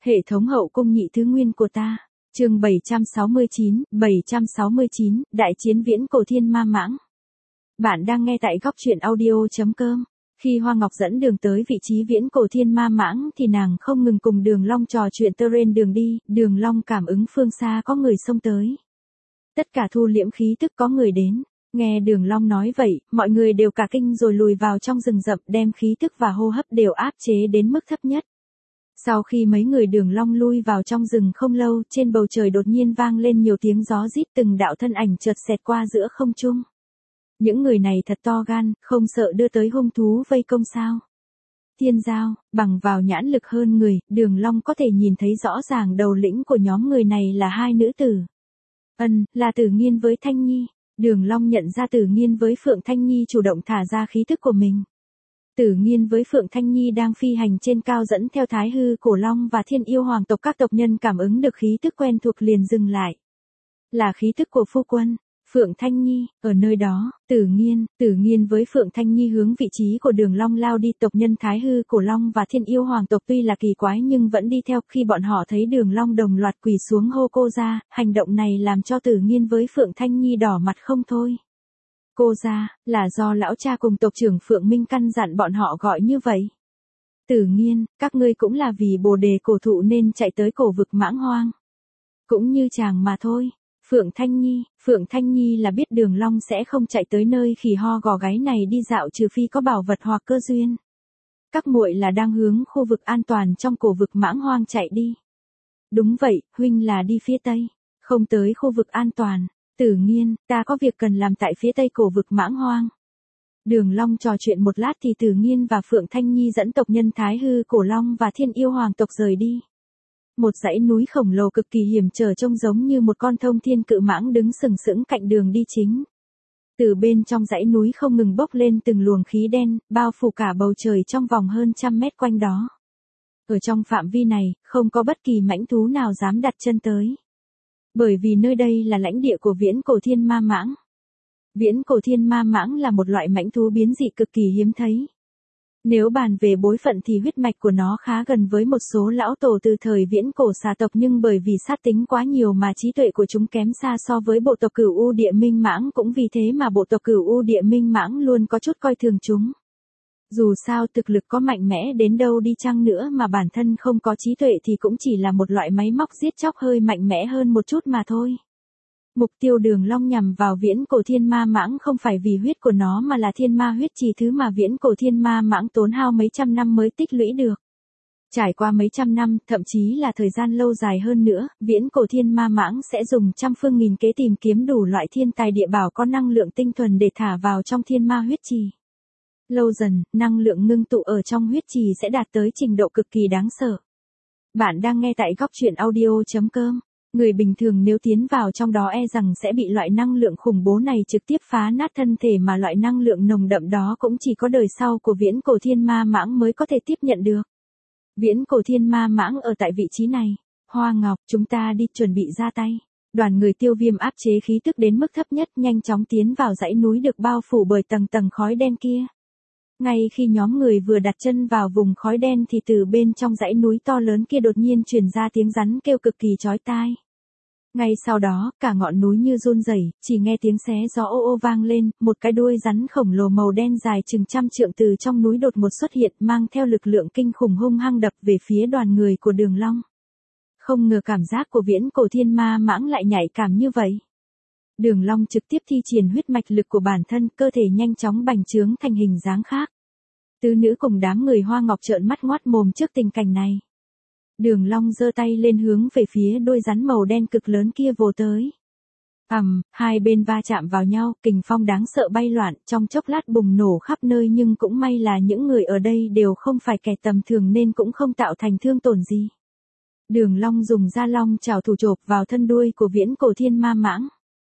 Hệ thống hậu cung nhị thứ nguyên của ta. Chương 769, Đại chiến viễn cổ thiên ma mãng. Bạn đang nghe tại góc truyện audio.com. Khi Hoa Ngọc dẫn đường tới vị trí viễn cổ thiên ma mãng thì nàng không ngừng cùng Đường Long trò chuyện trên đường đi, Đường Long cảm ứng phương xa có người xông tới. Tất cả thu liễm khí tức có người đến. Nghe Đường Long nói vậy, mọi người đều cả kinh rồi lùi vào trong rừng rậm đem khí tức và hô hấp đều áp chế đến mức thấp nhất. Sau khi mấy người Đường Long lui vào trong rừng không lâu, trên bầu trời đột nhiên vang lên nhiều tiếng gió rít, từng đạo thân ảnh chợt xẹt qua giữa không trung. Những người này thật to gan, không sợ đưa tới hung thú vây công sao? Thiên Giao, bằng vào nhãn lực hơn người, Đường Long có thể nhìn thấy rõ ràng đầu lĩnh của nhóm người này là hai nữ tử. Là Tử Nghiên với Thanh Nhi. Đường Long nhận ra Tử Nghiên với Phượng Thanh Nhi chủ động thả ra khí tức của mình. Tử Nghiên với Phượng Thanh Nhi đang phi hành trên cao dẫn theo Thái Hư Cổ Long và Thiên Yêu Hoàng tộc, các tộc nhân cảm ứng được khí tức quen thuộc liền dừng lại. Là khí tức của phu quân, Phượng Thanh Nhi, ở nơi đó, Tử Nghiên với Phượng Thanh Nhi hướng vị trí của Đường Long lao đi. Tộc nhân Thái Hư Cổ Long và Thiên Yêu Hoàng tộc tuy là kỳ quái nhưng vẫn đi theo. Khi bọn họ thấy Đường Long đồng loạt quỳ xuống hô cô ra, hành động này làm cho Tử Nghiên với Phượng Thanh Nhi đỏ mặt không thôi. Cô ra, là do lão cha cùng tộc trưởng Phượng Minh căn dặn bọn họ gọi như vậy. Tử Nghiên, các ngươi cũng là vì bồ đề cổ thụ nên chạy tới cổ vực mãng hoang. Cũng như chàng mà thôi. Phượng Thanh Nhi là biết Đường Long sẽ không chạy tới nơi khỉ ho gò gáy này đi dạo trừ phi có bảo vật hoặc cơ duyên. Các muội là đang hướng khu vực an toàn trong cổ vực mãng hoang chạy đi. Đúng vậy, huynh là đi phía tây, không tới khu vực an toàn. Tử Nghiên, ta có việc cần làm tại phía tây cổ vực mãng hoang. Đường Long trò chuyện một lát thì Tử Nghiên và Phượng Thanh Nhi dẫn tộc nhân Thái Hư Cổ Long và Thiên Yêu Hoàng tộc rời đi. Một dãy núi khổng lồ cực kỳ hiểm trở trông giống như một con thông thiên cự mãng đứng sừng sững cạnh đường đi chính. Từ bên trong dãy núi không ngừng bốc lên từng luồng khí đen, bao phủ cả bầu trời trong vòng hơn 100 mét quanh đó. Ở trong phạm vi này, không có bất kỳ mãnh thú nào dám đặt chân tới. Bởi vì nơi đây là lãnh địa của viễn cổ thiên ma mãng. Viễn cổ thiên ma mãng là một loại mãnh thú biến dị cực kỳ hiếm thấy. Nếu bàn về bối phận thì huyết mạch của nó khá gần với một số lão tổ từ thời viễn cổ xà tộc, nhưng bởi vì sát tính quá nhiều mà trí tuệ của chúng kém xa so với bộ tộc Cửu U Địa Minh Mãng, cũng vì thế mà bộ tộc Cửu U Địa Minh Mãng luôn có chút coi thường chúng. Dù sao thực lực có mạnh mẽ đến đâu đi chăng nữa mà bản thân không có trí tuệ thì cũng chỉ là một loại máy móc giết chóc hơi mạnh mẽ hơn một chút mà thôi. Mục tiêu Đường Long nhằm vào viễn cổ thiên ma mãng không phải vì huyết của nó mà là thiên ma huyết trì, thứ mà viễn cổ thiên ma mãng tốn hao mấy trăm năm mới tích lũy được. Trải qua mấy trăm năm, thậm chí là thời gian lâu dài hơn nữa, viễn cổ thiên ma mãng sẽ dùng trăm phương nghìn kế tìm kiếm đủ loại thiên tài địa bảo có năng lượng tinh thuần để thả vào trong thiên ma huyết trì. Lâu dần, năng lượng ngưng tụ ở trong huyết trì sẽ đạt tới trình độ cực kỳ đáng sợ. Bạn đang nghe tại góc truyện audio.com. Người bình thường nếu tiến vào trong đó e rằng sẽ bị loại năng lượng khủng bố này trực tiếp phá nát thân thể, mà loại năng lượng nồng đậm đó cũng chỉ có đời sau của viễn cổ thiên ma mãng mới có thể tiếp nhận được. Viễn cổ thiên ma mãng ở tại vị trí này. Hoa Ngọc, chúng ta đi, chuẩn bị ra tay. Đoàn người Tiêu Viêm áp chế khí tức đến mức thấp nhất, nhanh chóng tiến vào dãy núi được bao phủ bởi tầng tầng khói đen kia. Ngay khi nhóm người vừa đặt chân vào vùng khói đen thì từ bên trong dãy núi to lớn kia đột nhiên truyền ra tiếng rắn kêu cực kỳ chói tai. Ngay sau đó, cả ngọn núi như run rẩy, chỉ nghe tiếng xé gió ô ô vang lên, một cái đuôi rắn khổng lồ màu đen dài chừng 100 trượng từ trong núi đột ngột xuất hiện, mang theo lực lượng kinh khủng hung hăng đập về phía đoàn người của Đường Long. Không ngờ cảm giác của viễn cổ thiên ma mãng lại nhạy cảm như vậy. Đường Long trực tiếp thi triển huyết mạch lực của bản thân, cơ thể nhanh chóng bành trướng thành hình dáng khác. Tứ nữ cùng đám người Hoa Ngọc trợn mắt ngoác mồm trước tình cảnh này. Đường Long giơ tay lên hướng về phía đuôi rắn màu đen cực lớn kia vồ tới. Hai bên va chạm vào nhau, kình phong đáng sợ bay loạn, trong chốc lát bùng nổ khắp nơi, nhưng cũng may là những người ở đây đều không phải kẻ tầm thường nên cũng không tạo thành thương tổn gì. Đường Long dùng da long chảo thủ chộp vào thân đuôi của viễn cổ thiên ma mãng.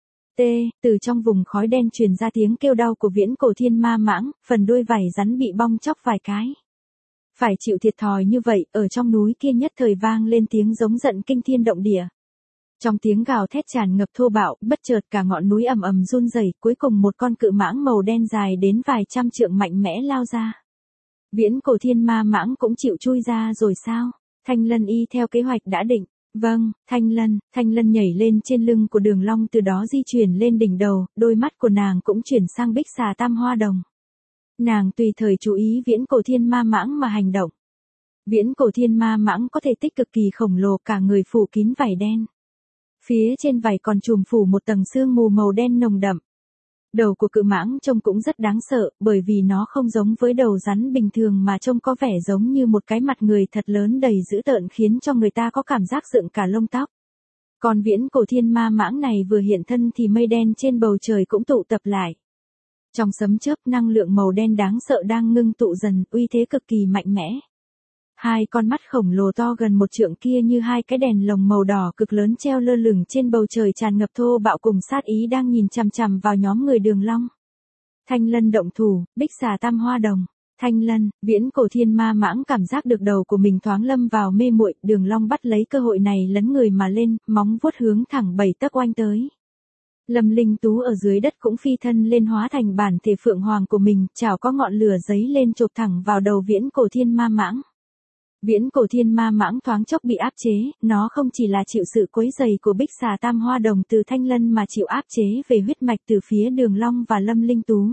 Từ trong vùng khói đen truyền ra tiếng kêu đau của viễn cổ thiên ma mãng, phần đuôi vảy rắn bị bong chóc vài cái. Phải chịu thiệt thòi như vậy, ở trong núi kia nhất thời vang lên tiếng giống giận kinh thiên động địa. Trong tiếng gào thét tràn ngập thô bạo, bất chợt cả ngọn núi ầm ầm run rẩy, cuối cùng một con cự mãng màu đen dài đến vài trăm trượng mạnh mẽ lao ra. Viễn cổ thiên ma mãng cũng chịu chui ra rồi sao? Thanh Lân y theo kế hoạch đã định. Vâng, Thanh Lân nhảy lên trên lưng của Đường Long từ đó di chuyển lên đỉnh đầu, đôi mắt của nàng cũng chuyển sang Bích Xà Tam Hoa Đồng. Nàng tùy thời chú ý Viễn Cổ Thiên Ma Mãng mà hành động. Viễn Cổ Thiên Ma Mãng có thể tích cực kỳ khổng lồ, cả người phủ kín vảy đen. Phía trên vảy còn trùm phủ một tầng sương mù màu đen nồng đậm. Đầu của cự mãng trông cũng rất đáng sợ, bởi vì nó không giống với đầu rắn bình thường mà trông có vẻ giống như một cái mặt người thật lớn đầy dữ tợn, khiến cho người ta có cảm giác dựng cả lông tóc. Còn Viễn Cổ Thiên Ma Mãng này vừa hiện thân thì mây đen trên bầu trời cũng tụ tập lại. Trong sấm chớp, năng lượng màu đen đáng sợ đang ngưng tụ dần, uy thế cực kỳ mạnh mẽ. Hai con mắt khổng lồ to gần 1 trượng kia như hai cái đèn lồng màu đỏ cực lớn treo lơ lửng trên bầu trời, tràn ngập thô bạo cùng sát ý, đang nhìn chằm chằm vào nhóm người Đường Long. Thanh Lân động thủ, Bích Xà Tam Hoa Đồng. Thanh Lân, Viễn Cổ Thiên Ma Mãng cảm giác được đầu của mình thoáng lâm vào mê muội, Đường Long bắt lấy cơ hội này lấn người mà lên, móng vuốt hướng thẳng 7 tấc oanh tới. Lâm Linh Tú ở dưới đất cũng phi thân lên hóa thành bản thể phượng hoàng của mình, chảo có ngọn lửa giấy lên chộp thẳng vào đầu Viễn Cổ Thiên Ma Mãng. Viễn Cổ Thiên Ma Mãng thoáng chốc bị áp chế, nó không chỉ là chịu sự quấy rầy của Bích Xà Tam Hoa Đồng từ Thanh Lân mà chịu áp chế về huyết mạch từ phía Đường Long và Lâm Linh Tú.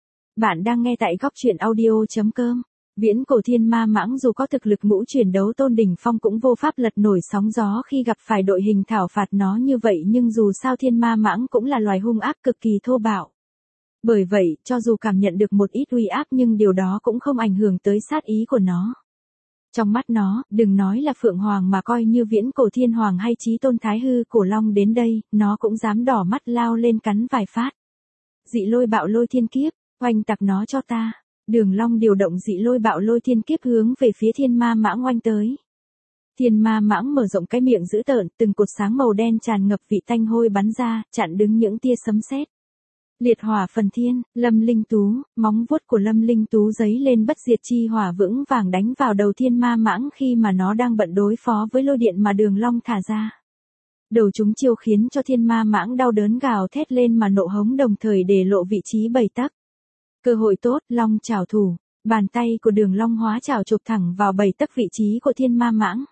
Bạn đang nghe tại góc truyện audio.com. Viễn Cổ Thiên Ma Mãng dù có thực lực ngũ chuyển đấu tôn đỉnh phong cũng vô pháp lật nổi sóng gió khi gặp phải đội hình thảo phạt nó như vậy, nhưng dù sao Thiên Ma Mãng cũng là loài hung ác cực kỳ thô bạo. Bởi vậy, cho dù cảm nhận được một ít uy áp nhưng điều đó cũng không ảnh hưởng tới sát ý của nó. Trong mắt nó, đừng nói là Phượng Hoàng mà coi như Viễn Cổ Thiên Hoàng hay Chí Tôn Thái Hư Cổ Long đến đây, nó cũng dám đỏ mắt lao lên cắn vài phát. Dị Lôi Bạo Lôi Thiên Kiếp, oanh tạc nó cho ta. Đường Long điều động Dị Lôi Bạo Lôi Thiên Kiếp hướng về phía Thiên Ma Mãng oanh tới. Thiên Ma Mãng mở rộng cái miệng dữ tợn, từng cột sáng màu đen tràn ngập vị tanh hôi bắn ra, chặn đứng những tia sấm sét. Liệt hỏa phần thiên, Lâm Linh Tú, móng vuốt của Lâm Linh Tú giấy lên bất diệt chi hỏa vững vàng đánh vào đầu Thiên Ma Mãng khi mà nó đang bận đối phó với lôi điện mà Đường Long thả ra. Đầu chúng chiêu khiến cho Thiên Ma Mãng đau đớn gào thét lên mà nộ hống, đồng thời để lộ vị trí 7 tấc. Cơ hội tốt, Long chảo thủ, bàn tay của Đường Long hóa chảo chụp thẳng vào 7 tấc vị trí của Thiên Ma Mãng.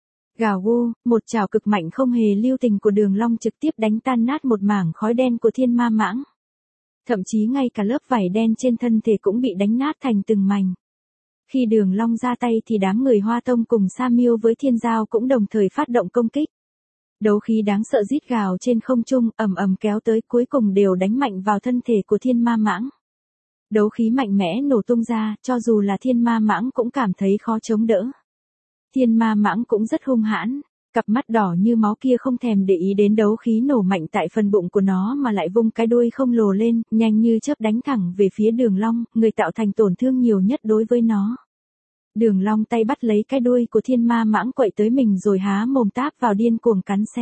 Gào gu, một chảo cực mạnh không hề lưu tình của Đường Long trực tiếp đánh tan nát một mảng khói đen của Thiên Ma Mãng. Thậm chí ngay cả lớp vảy đen trên thân thể cũng bị đánh nát thành từng mảnh. Khi Đường Long ra tay thì đám người Hoa Tông cùng Sa Miêu với Thiên Giao cũng đồng thời phát động công kích. Đấu khí đáng sợ rít gào trên không trung, ầm ầm kéo tới, cuối cùng đều đánh mạnh vào thân thể của Thiên Ma Mãng. Đấu khí mạnh mẽ nổ tung ra, cho dù là Thiên Ma Mãng cũng cảm thấy khó chống đỡ. Thiên Ma Mãng cũng rất hung hãn, cặp mắt đỏ như máu kia không thèm để ý đến đấu khí nổ mạnh tại phần bụng của nó mà lại vung cái đuôi không lồ lên, nhanh như chớp đánh thẳng về phía Đường Long, người tạo thành tổn thương nhiều nhất đối với nó. Đường Long tay bắt lấy cái đuôi của Thiên Ma Mãng quậy tới mình rồi há mồm táp vào điên cuồng cắn xé.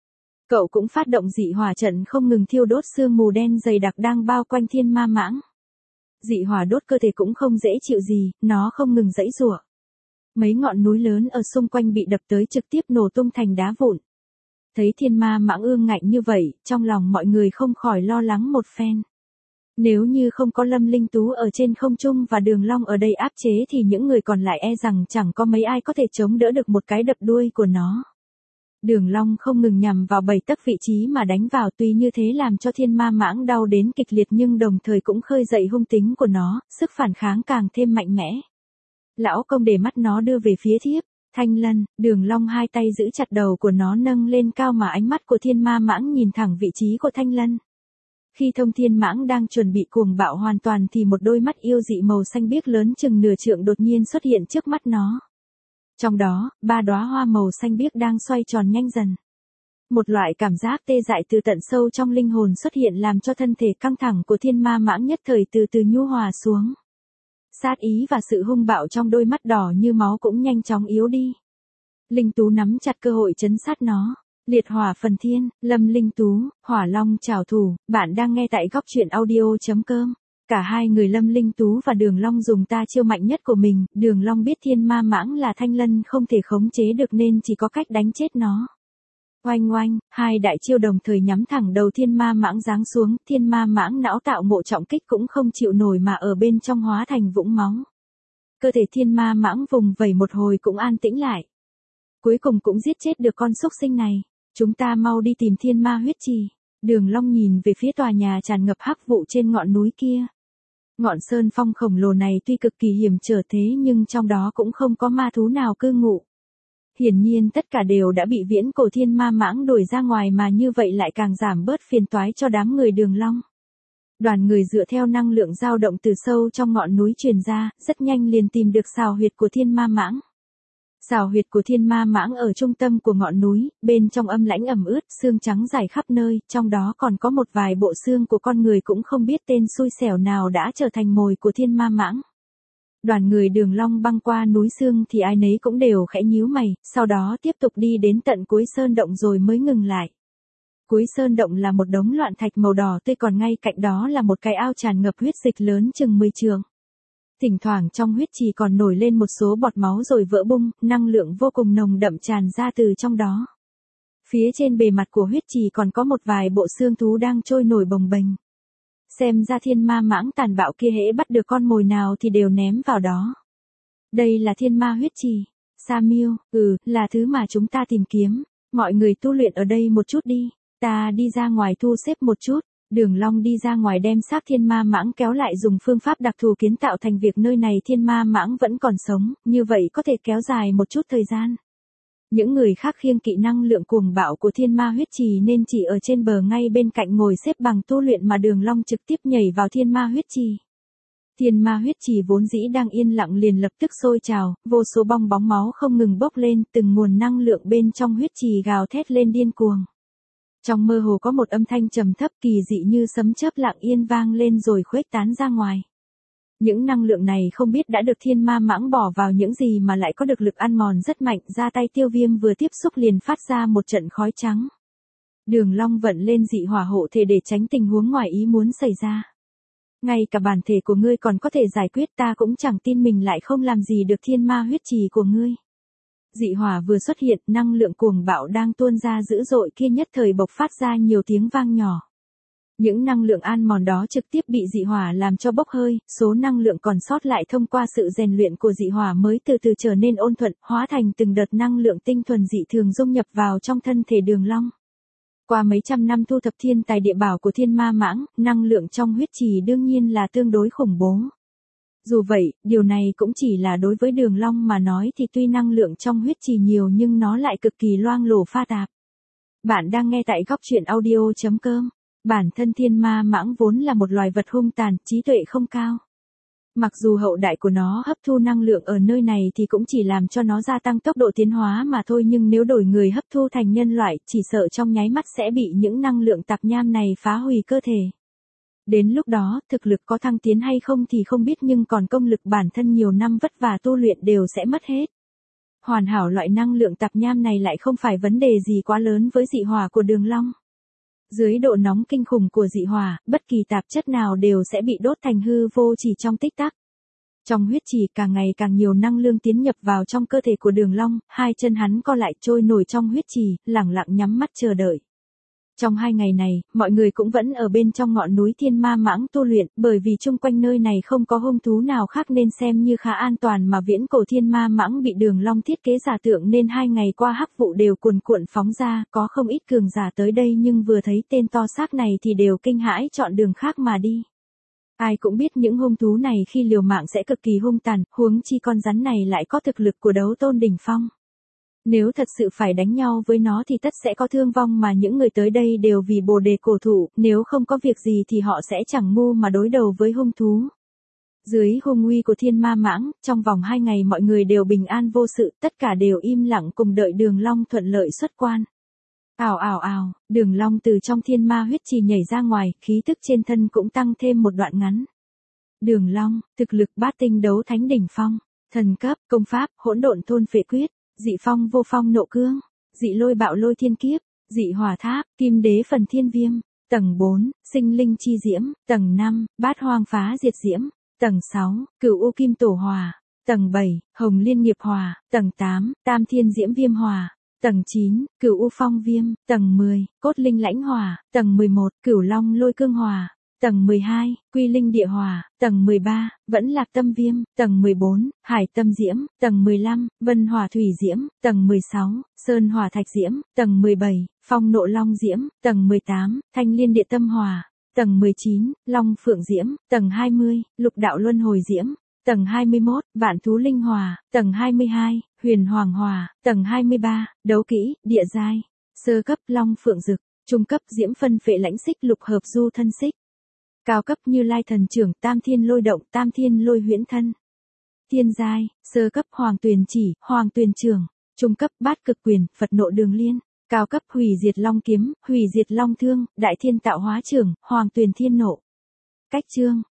Cậu cũng phát động dị hỏa trận không ngừng thiêu đốt sương mù đen dày đặc đang bao quanh Thiên Ma Mãng. Dị hỏa đốt cơ thể cũng không dễ chịu gì, nó không ngừng giãy giụa. Mấy ngọn núi lớn ở xung quanh bị đập tới trực tiếp nổ tung thành đá vụn. Thấy Thiên Ma Mãng ương ngạnh như vậy, trong lòng mọi người không khỏi lo lắng một phen. Nếu như không có Lâm Linh Tú ở trên không trung và Đường Long ở đây áp chế thì những người còn lại e rằng chẳng có mấy ai có thể chống đỡ được một cái đập đuôi của nó. Đường Long không ngừng nhằm vào 7 tấc vị trí mà đánh vào, tuy như thế làm cho Thiên Ma Mãng đau đến kịch liệt nhưng đồng thời cũng khơi dậy hung tính của nó, sức phản kháng càng thêm mạnh mẽ. Lão công để mắt nó đưa về phía thiếp, Thanh Lân, Đường Long hai tay giữ chặt đầu của nó nâng lên cao mà ánh mắt của Thiên Ma Mãng nhìn thẳng vị trí của Thanh Lân. Khi Thông Thiên Mãng đang chuẩn bị cuồng bạo hoàn toàn thì một đôi mắt yêu dị màu xanh biếc lớn chừng nửa trượng đột nhiên xuất hiện trước mắt nó. Trong đó, 3 đóa hoa màu xanh biếc đang xoay tròn nhanh dần. Một loại cảm giác tê dại từ tận sâu trong linh hồn xuất hiện làm cho thân thể căng thẳng của Thiên Ma Mãng nhất thời từ từ nhu hòa xuống. Sát ý và sự hung bạo trong đôi mắt đỏ như máu cũng nhanh chóng yếu đi. Linh Tú nắm chặt cơ hội trấn sát nó. Liệt hỏa phần thiên, Lâm Linh Tú, Hỏa Long trảo thủ, bạn đang nghe tại góc truyện audio.com. Cả hai người Lâm Linh Tú và Đường Long dùng ta chiêu mạnh nhất của mình, Đường Long biết Thiên Ma Mãng là Thanh Lân không thể khống chế được nên chỉ có cách đánh chết nó. Oanh oanh, hai đại chiêu đồng thời nhắm thẳng đầu Thiên Ma Mãng giáng xuống, Thiên Ma Mãng não tạo ngộ trọng kích cũng không chịu nổi mà ở bên trong hóa thành vũng máu. Cơ thể Thiên Ma Mãng vùng vẩy một hồi cũng an tĩnh lại. cuối cùng cũng giết chết được con súc sinh này. Chúng ta mau đi tìm thiên ma huyết trì. Đường Long nhìn về phía tòa nhà tràn ngập hắc vụ trên ngọn núi kia. Ngọn sơn phong khổng lồ này tuy cực kỳ hiểm trở thế nhưng trong đó cũng không có ma thú nào cư ngụ. Hiển nhiên tất cả đều đã bị viễn cổ thiên ma mãng đuổi ra ngoài mà như vậy lại càng giảm bớt phiền toái cho đám người Đường Long. Đoàn người dựa theo năng lượng dao động từ sâu trong ngọn núi truyền ra, rất nhanh liền tìm được sào huyệt của thiên ma mãng. Sào huyệt của thiên ma mãng ở trung tâm của ngọn núi, bên trong âm lãnh ẩm ướt, xương trắng rải khắp nơi, trong đó còn có một vài bộ xương của con người cũng không biết tên xui xẻo nào đã trở thành mồi của thiên ma mãng. Đoàn người Đường Long băng qua núi xương thì ai nấy cũng đều khẽ nhíu mày, sau đó tiếp tục đi đến tận cuối sơn động rồi mới ngừng lại. Cuối sơn động là một đống loạn thạch màu đỏ tươi, còn ngay cạnh đó là một cái ao tràn ngập huyết dịch lớn chừng 10 trượng. Thỉnh thoảng trong huyết trì còn nổi lên một số bọt máu rồi vỡ bung, năng lượng vô cùng nồng đậm tràn ra từ trong đó. Phía trên bề mặt của huyết trì còn có một vài bộ xương thú đang trôi nổi bồng bềnh. Xem ra thiên ma mãng tàn bạo kia hễ bắt được con mồi nào thì đều ném vào đó. Đây là thiên ma huyết trì. Samuel, là thứ mà chúng ta tìm kiếm. Mọi người tu luyện ở đây một chút đi. Ta đi ra ngoài thu xếp một chút. Đường Long đi ra ngoài đem xác thiên ma mãng kéo lại, dùng phương pháp đặc thù kiến tạo thành việc nơi này thiên ma mãng vẫn còn sống, như vậy có thể kéo dài một chút thời gian. Những người khác khiêng kỵ năng lượng cuồng bạo của thiên ma huyết trì nên chỉ ở trên bờ ngay bên cạnh ngồi xếp bằng tu luyện, mà Đường Long trực tiếp nhảy vào thiên ma huyết trì. Thiên ma huyết trì vốn dĩ đang yên lặng liền lập tức sôi trào, vô số bong bóng máu không ngừng bốc lên, từng nguồn năng lượng bên trong huyết trì gào thét lên điên cuồng. Trong mơ hồ có một âm thanh trầm thấp kỳ dị như sấm chớp lặng yên vang lên rồi khuếch tán ra ngoài. Những năng lượng này không biết đã được thiên ma mãng bỏ vào những gì mà lại có được lực ăn mòn rất mạnh, ra tay Tiêu Viêm vừa tiếp xúc liền phát ra một trận khói trắng. Đường Long vận lên dị hỏa hộ thể để tránh tình huống ngoài ý muốn xảy ra. Ngay cả bản thể của ngươi còn có thể giải quyết, ta cũng chẳng tin mình lại không làm gì được thiên ma huyết trì của ngươi. Dị hỏa vừa xuất hiện, năng lượng cuồng bạo đang tuôn ra dữ dội kia nhất thời bộc phát ra nhiều tiếng vang nhỏ. Những năng lượng ăn mòn đó trực tiếp bị dị hỏa làm cho bốc hơi, số năng lượng còn sót lại thông qua sự rèn luyện của dị hỏa mới từ từ trở nên ôn thuận, hóa thành từng đợt năng lượng tinh thuần dị thường dung nhập vào trong thân thể Đường Long. Qua mấy trăm năm thu thập thiên tài địa bảo của thiên ma mãng, năng lượng trong huyết trì đương nhiên là tương đối khủng bố. Dù vậy, điều này cũng chỉ là đối với Đường Long mà nói thì tuy năng lượng trong huyết trì nhiều nhưng nó lại cực kỳ loang lổ pha tạp. Bạn đang nghe tại góc truyện audio.com. Bản thân thiên ma mãng vốn là một loài vật hung tàn, trí tuệ không cao. Mặc dù hậu đại của nó hấp thu năng lượng ở nơi này thì cũng chỉ làm cho nó gia tăng tốc độ tiến hóa mà thôi, nhưng nếu đổi người hấp thu thành nhân loại, chỉ sợ trong nháy mắt sẽ bị những năng lượng tạp nham này phá hủy cơ thể. Đến lúc đó, thực lực có thăng tiến hay không thì không biết, nhưng còn công lực bản thân nhiều năm vất vả tu luyện đều sẽ mất hết. Hoàn hảo loại năng lượng tạp nham này lại không phải vấn đề gì quá lớn với dị hỏa của Đường Long. Dưới độ nóng kinh khủng của dị hỏa, bất kỳ tạp chất nào đều sẽ bị đốt thành hư vô chỉ trong tích tắc. Trong huyết trì càng ngày càng nhiều năng lượng tiến nhập vào trong cơ thể của Đường Long, hai chân hắn co lại trôi nổi trong huyết trì, lẳng lặng nhắm mắt chờ đợi. Trong 2 ngày này, mọi người cũng vẫn ở bên trong ngọn núi thiên ma mãng tu luyện, bởi vì chung quanh nơi này không có hung thú nào khác nên xem như khá an toàn, mà viễn cổ thiên ma mãng bị Đường Long thiết kế giả tượng nên 2 ngày qua hắc vụ đều cuồn cuộn phóng ra, có không ít cường giả tới đây nhưng vừa thấy tên to xác này thì đều kinh hãi chọn đường khác mà đi. Ai cũng biết những hung thú này khi liều mạng sẽ cực kỳ hung tàn, huống chi con rắn này lại có thực lực của đấu tôn đỉnh phong. Nếu thật sự phải đánh nhau với nó thì tất sẽ có thương vong, mà những người tới đây đều vì bồ đề cổ thụ, nếu không có việc gì thì họ sẽ chẳng ngu mà đối đầu với hung thú. Dưới hung uy của thiên ma mãng, trong vòng 2 ngày mọi người đều bình an vô sự, tất cả đều im lặng cùng đợi Đường Long thuận lợi xuất quan. Ào ào ào, Đường Long từ trong thiên ma huyết trì nhảy ra ngoài, khí tức trên thân cũng tăng thêm một đoạn ngắn. Đường Long, thực lực bát tinh đấu thánh đỉnh phong, thần cấp, công pháp, hỗn độn thôn phệ quyết, dị phong vô phong nộ cương, dị lôi bạo lôi thiên kiếp, dị hỏa tháp, kim đế phần thiên viêm, tầng 4, sinh linh chi diễm, tầng 5, bát hoang phá diệt diễm, tầng 6, cửu u kim tổ hỏa, tầng 7, hồng liên nghiệp hỏa, tầng 8, tam thiên diễm viêm hỏa, tầng 9, cửu u phong viêm, tầng 10, cốt linh lãnh hỏa, tầng 11, cửu long lôi cương hỏa, tầng 12, Quy Linh Địa Hỏa, tầng 13, Vẫn Lạc Tâm Viêm, tầng 14, Hải Tâm Diễm, tầng 15, Vân Hỏa Thủy Diễm, tầng 16, Sơn Hỏa Thạch Diễm, tầng 17, Phong Nộ Long Diễm, tầng 18, Thanh Liên Địa Tâm Hỏa, tầng 19, Long Phượng Diễm, tầng 20, Lục Đạo Luân Hồi Diễm, tầng 21, Vạn Thú Linh Hỏa, tầng 22, Huyền Hoàng Hỏa, tầng 23, Đấu Kỹ, Địa Giai, sơ cấp Long Phượng Dực, trung cấp Diễm Phân Phệ Lãnh Xích Lục Hợp Du Thân Xích, cao cấp Như Lai Thần Trưởng, Tam Thiên Lôi Động, Tam Thiên Lôi Huyễn Thân, thiên giai, sơ cấp Hoàng Tuyền Chỉ, Hoàng Tuyền Trường, trung cấp Bát Cực Quyền, Phật Nộ Đường Liên, cao cấp Hủy Diệt Long Kiếm, Hủy Diệt Long Thương, Đại Thiên Tạo Hóa Trưởng, Hoàng Tuyền Thiên Nộ. Cách chương